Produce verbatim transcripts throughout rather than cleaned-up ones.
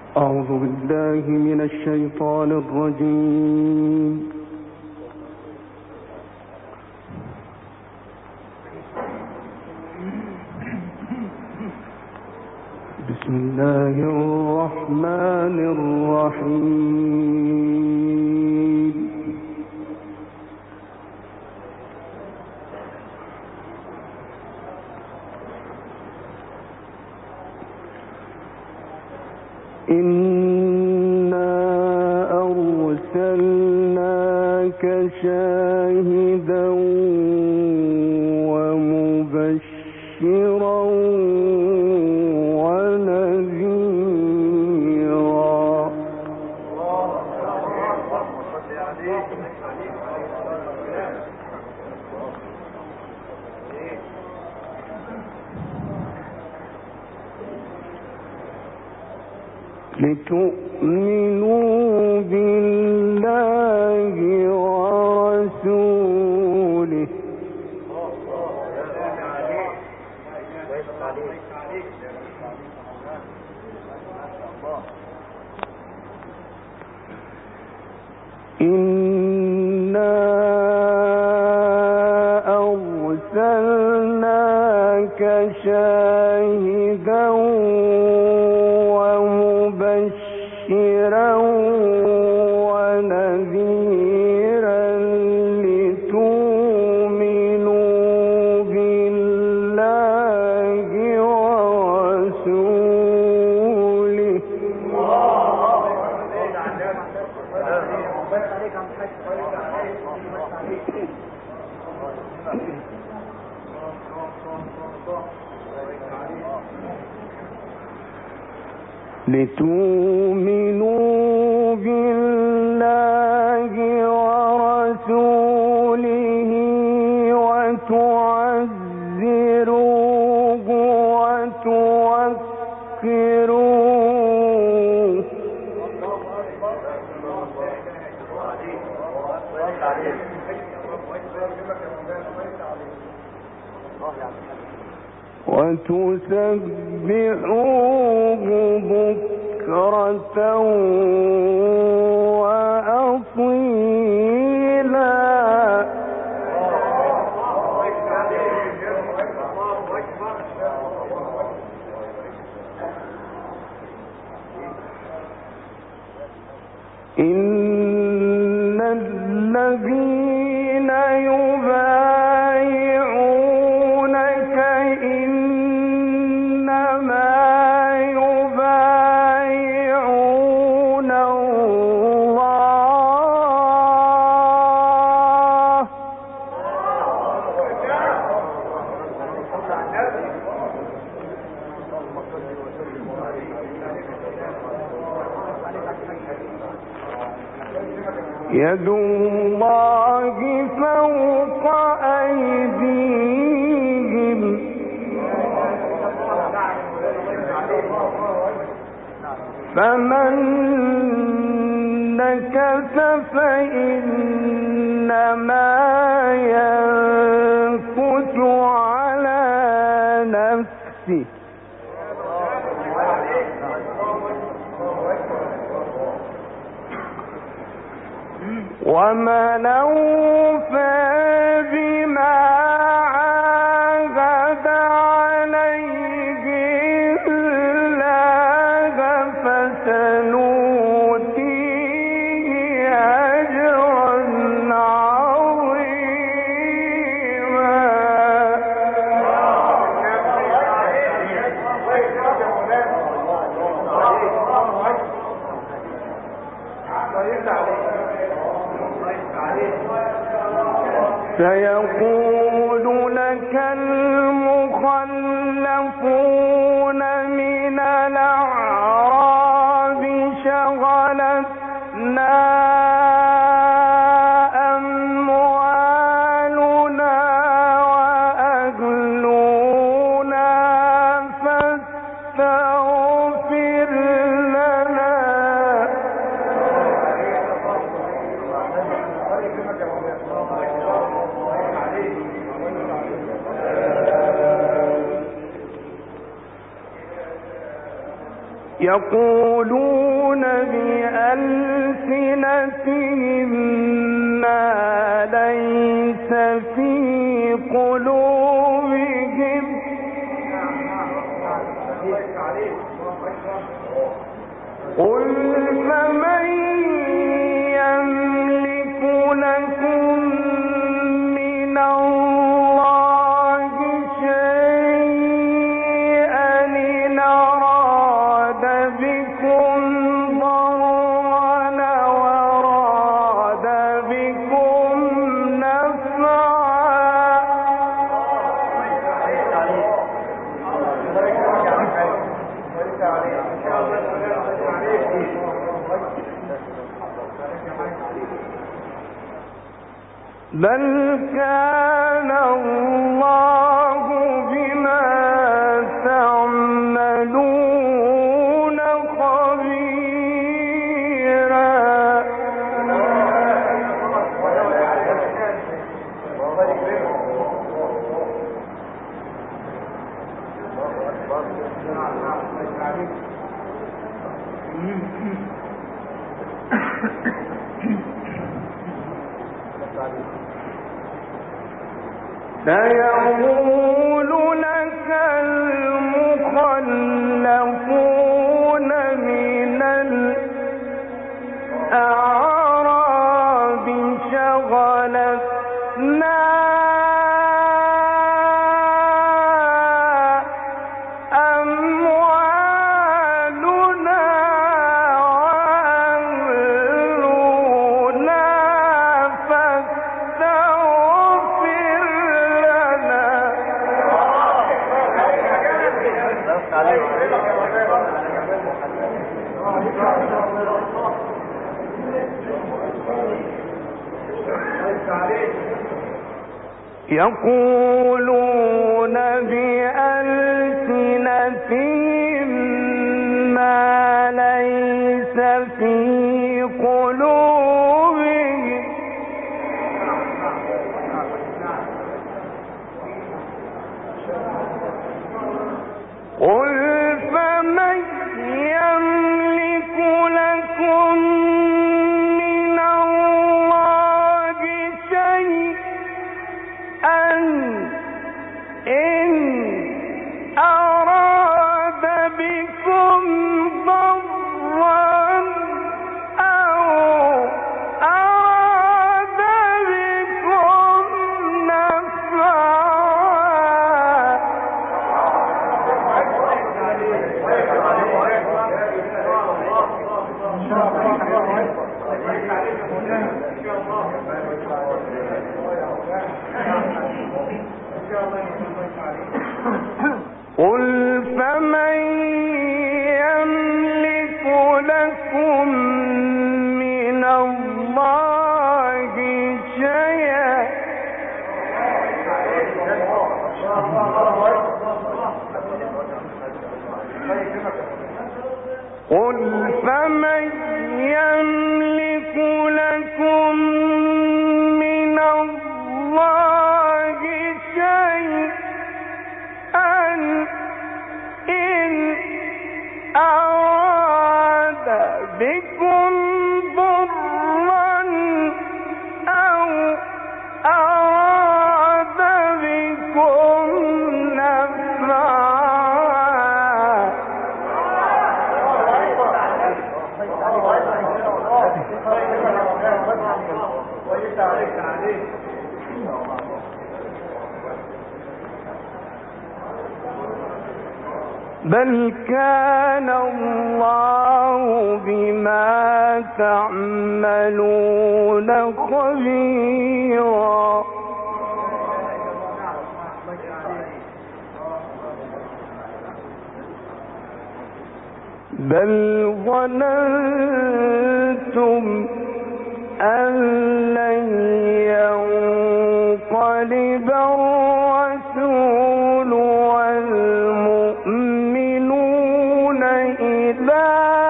أعوذ بالله من الشيطان الرجيم. بسم الله الرحمن الرحيم. إنا أرسلناك شاهدا ومبشرا ونذيرا. لتؤمنوا بالله ورسوله إنا أرسلناك شاهدا ومبشرا ونذيرا لتؤمنوا بالله ورسوله لتؤمنوا بالله ورسوله وتعزروه وتوقروه وتسبحوه بكرة وأصيلا. إن الذين يبايعونك إنما يبايعون الله يد الله فوق أيديهم فمن نكث فإنما ينكث على نفسه ومن أوفى بما عاهد عليه الله فسنؤتيه أجرا عظيما. سيقول لك المخلفون من الأعراب شغلتنا أموالنا وأهلنا فاستغفر لنا يقولون بألسنتهم ما ليس في قلوبهم قل فمن يملك لكم من الله شيئا إن أراد بكم ضرا وراد بكم نفعا بل كان الله بما تعملون خبيرا سيقول لك المخلفون من الأعراب شغلتنا أموالنا وأهلنا فاستغفر لنا يقولون بألسنتهم ما ليس في قلوبهم قل فمن يملك لكم من الله شيئا إن أراد بكم ضرا أو أراد بكم نفعا قل فمن يملك لكم من الله شيئا قل فمن يملك لكم من الله شيئا إن أراد بكم ضرا أو أراد بكم نفعا بل كان الله بما تعملون خبيرا بل ظننتم أن لن ينقلب الرسول والمؤمنون إلى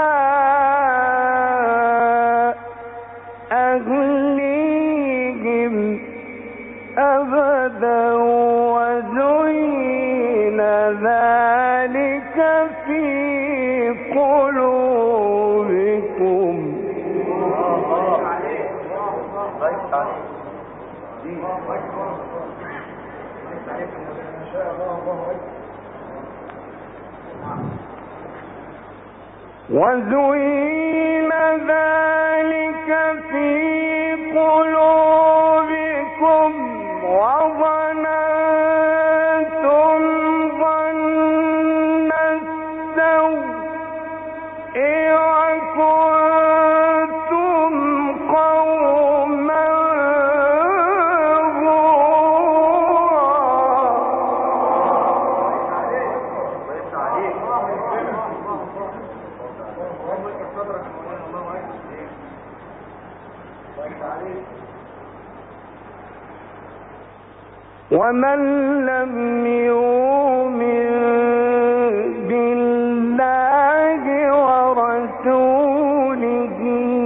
أهليهم أبدا وزين ذلك في قلوبهم وزين ذلك في قلوبكم وظننتم ظن السوء وكنتم قوما ومن لم يؤمن بالله ورسوله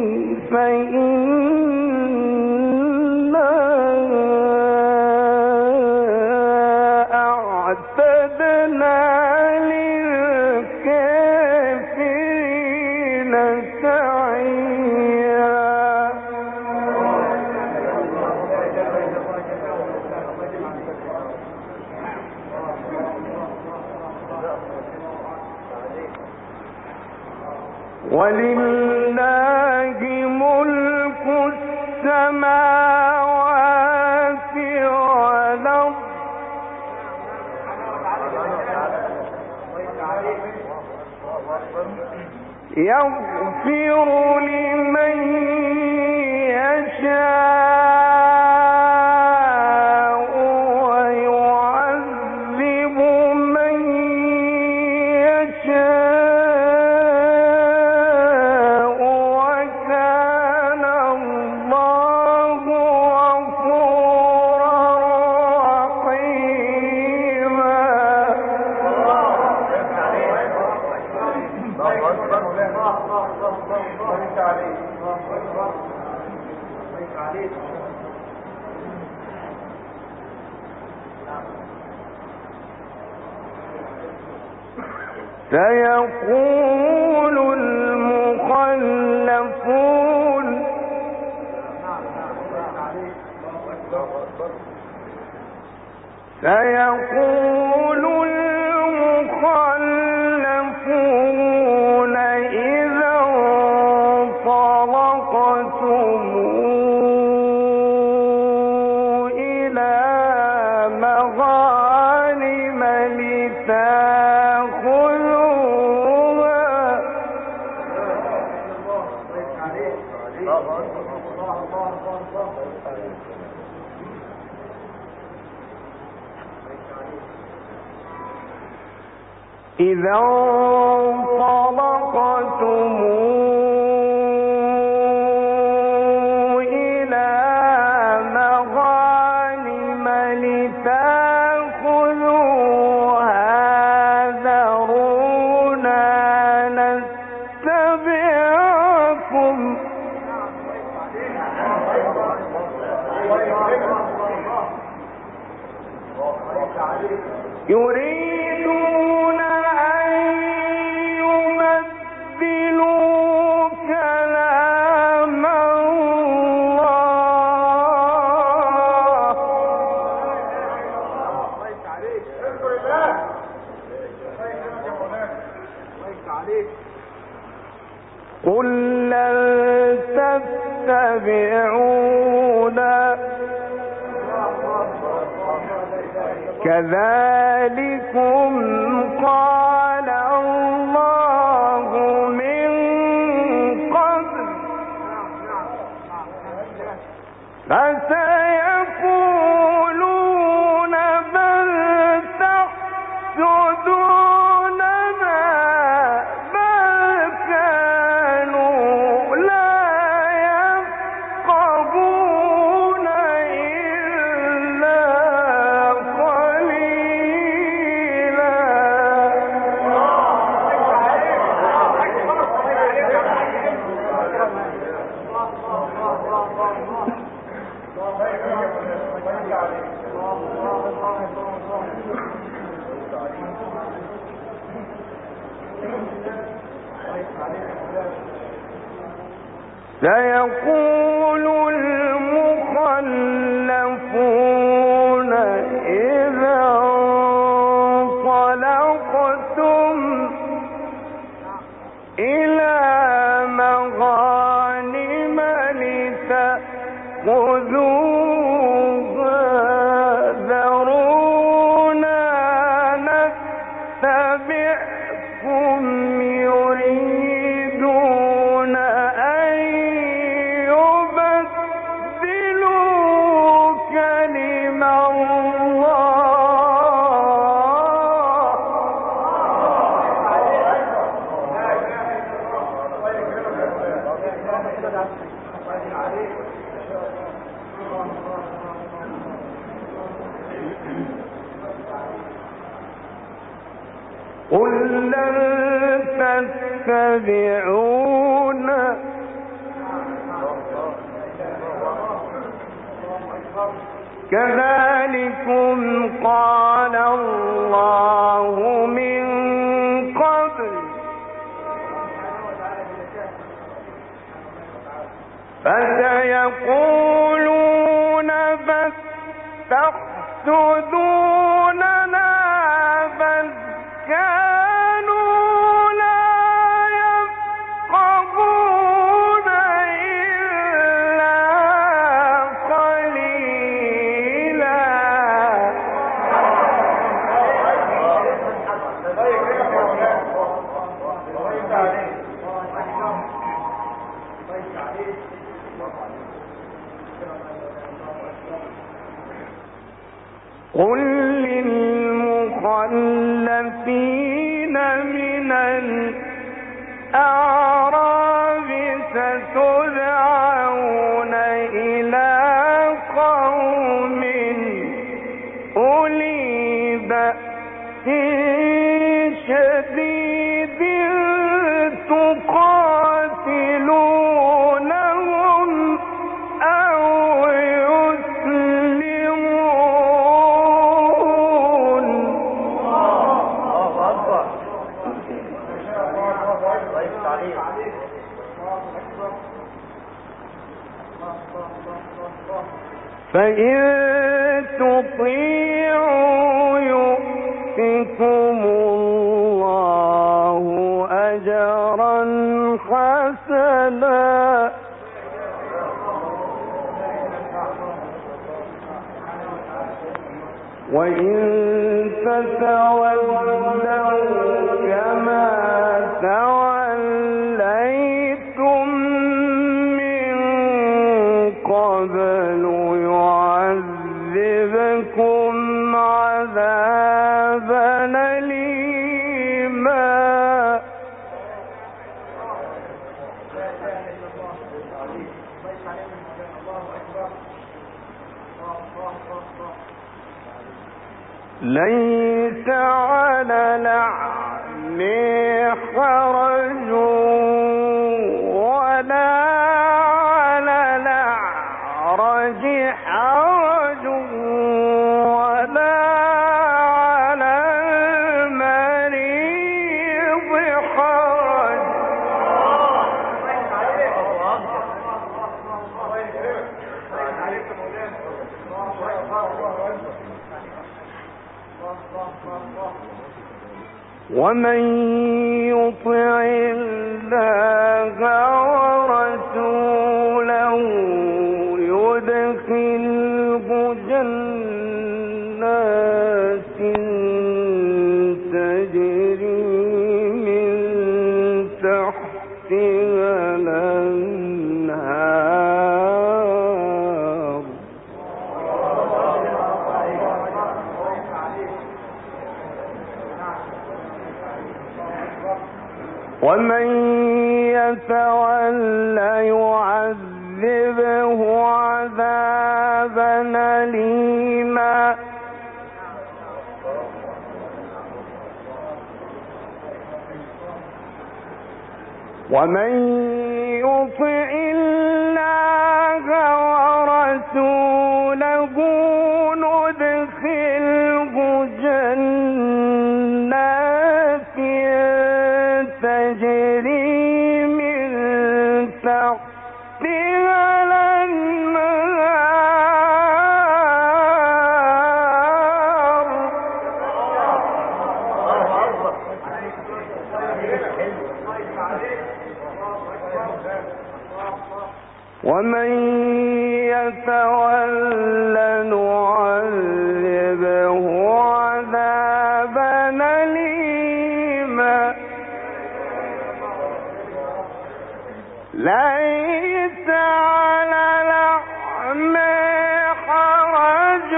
فإنا أعتدنا للكافرين سعيرا. ولله ملك السماوات والأرض يغفر لمن يشاء ويعذب من يشاء وكان الله غفورا رحيما. سيقول المخلفون سيقول المخلفون إذا انطلقتم إلى مغانم لتأخذوها إذا انطلقتم إلى مغانم لتأخذوها ذرونا نتبعكم يريدون أن يبدلوا كلام الله. قل لن تتبعونا كذلكم قال الله من قبل فسيقولون بل تحسدوننا بل كانوا لا يفقهون إلا سيقول المؤمنون المخلفون إذا انطلقتم إلى مغانم لتأخذوها ذرونا نتبعكم يريدون أن يبدلوا كلم قل لن تتبعونا كذلكم قال الله من قبل فسيقولون بل تحسدوننا بل كانوا لا يفقهون إلا قليلا قل للمخلفين من الأعراب ستدعون إلى قوم أولي بأس شديد تقاتلونهم أو فإن تطيعوا يؤتكم الله أجرا حسنا وإن تتولوا كما توليتم من قبل يعذبكم عذابا أليما ليس على الأعمى حرج ولا على الأعرج حرج ولا على المريض حرج ومن يطع الله ورسوله يدخله جنات تجري من تحتها الأنهار ومن يتولى يعذبه عذابا أليما ومن يطع الله ورسوله ندخله جنات تجري من تحتها الأنهار ومن يتول نعذبه عذابا أليما ليس على الأعمى حرج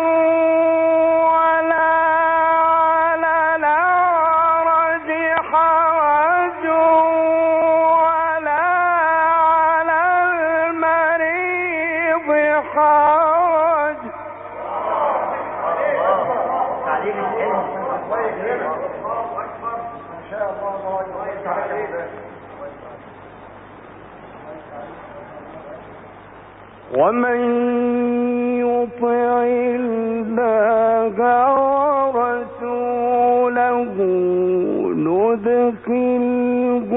ولا على الأعرج حرج ولا على المريض حرج ومن يطع الله ورسوله ندخله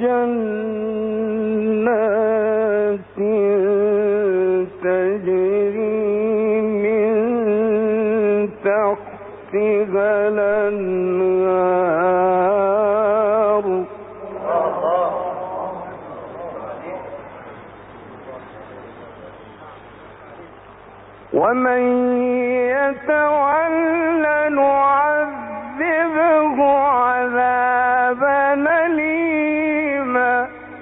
جنات تجري من تحتها الأنهار ومن يتول نعذبه عذابا أليما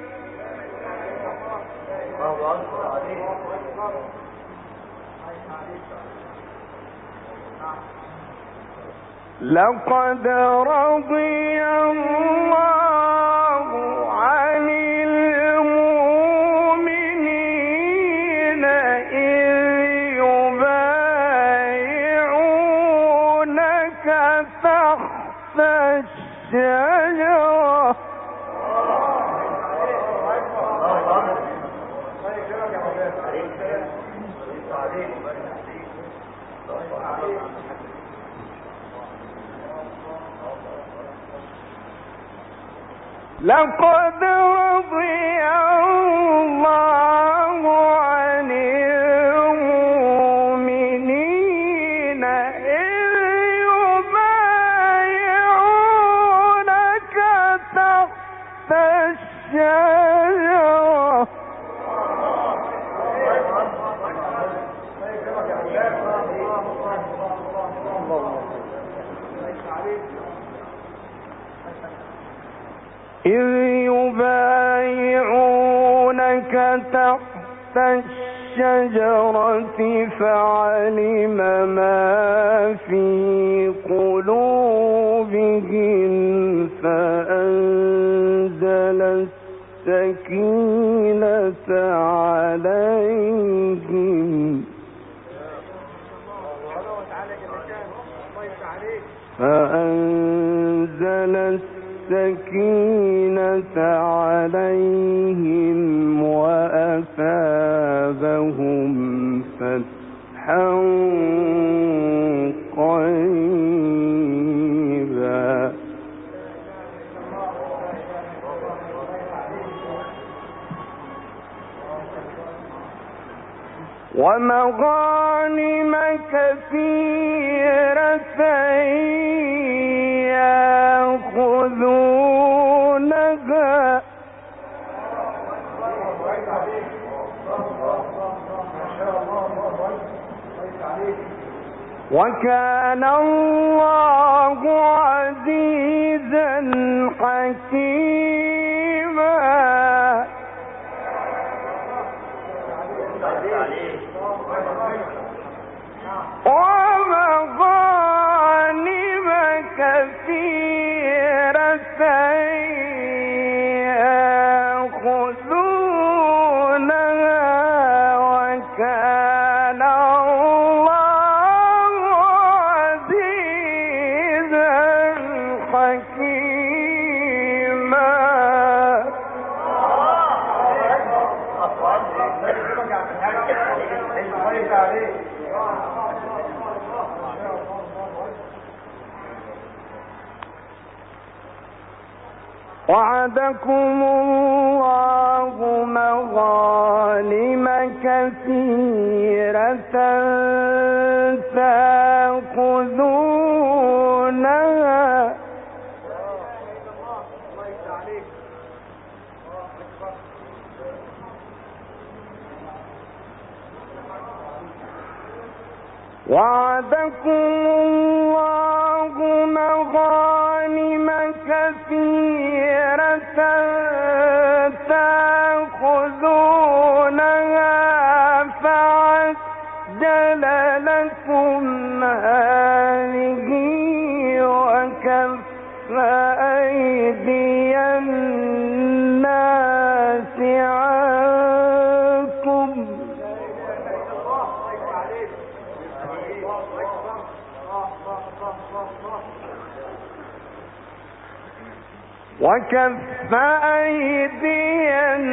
لقد رضي الله عن المؤمنين إذ يبايعونك تحت الشجرة لقد رضي الله عن المؤمنين إذ يبايعونك تحت الشجرة إذ يبايعونك تحت الشجرة فعلم ما في قلوبهم فأنزل السكينة عليهم فأنزل السكينة عليهم وأثابهم فتحا قريبا ومغانم كثيرة يأخذونها وكان الله عزيزا حكيما ومغانم كثيرة يأخذونها وكان الله عزيزا حكيما وعدكم الله مغانم كثيرة تأخذونها وعدكم الله مغانم كثيرة تأخذونها فعجل لكم هذه وكف أيدي الناس عنكم وكف أيدي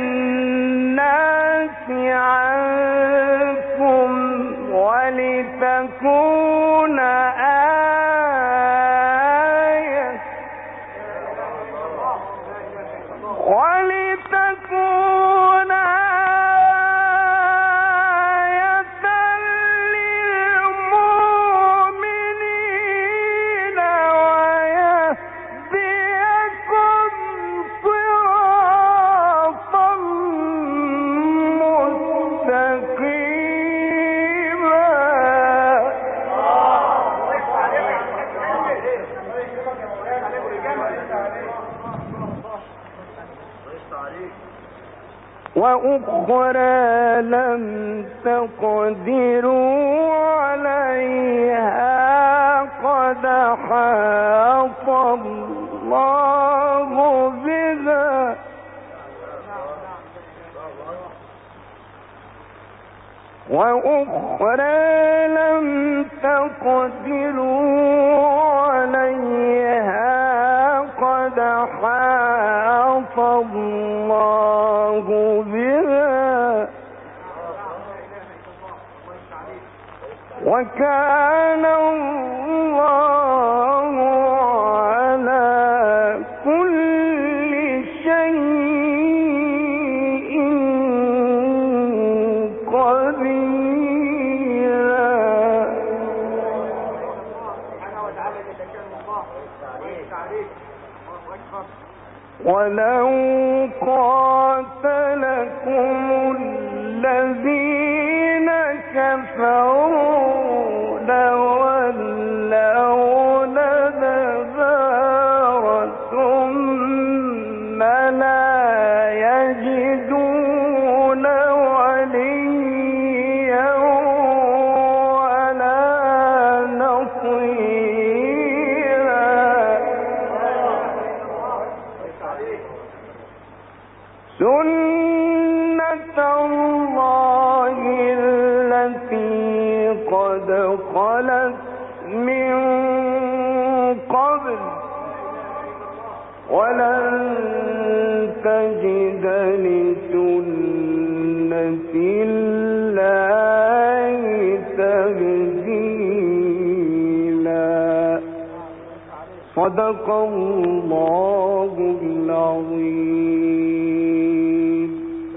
الناس عنكم ولتكون آية ولتكون آية للمؤمنين ويهديكم صراطا مستقيما. وأخرى لم تقدروا عليها قد حاط الله بها وأخرى لم تقدروا عليها قد حاط الله بها وكان الله على كل شيء قديرا. ولو قاتلكم الذين كفروا لولون الأدبار ثم لا يجدون وليا ولا نصيرا. سنة الله التي قد خلت من قبل ولن تجد لسنة الله تبديلا. صدق الله العظيم.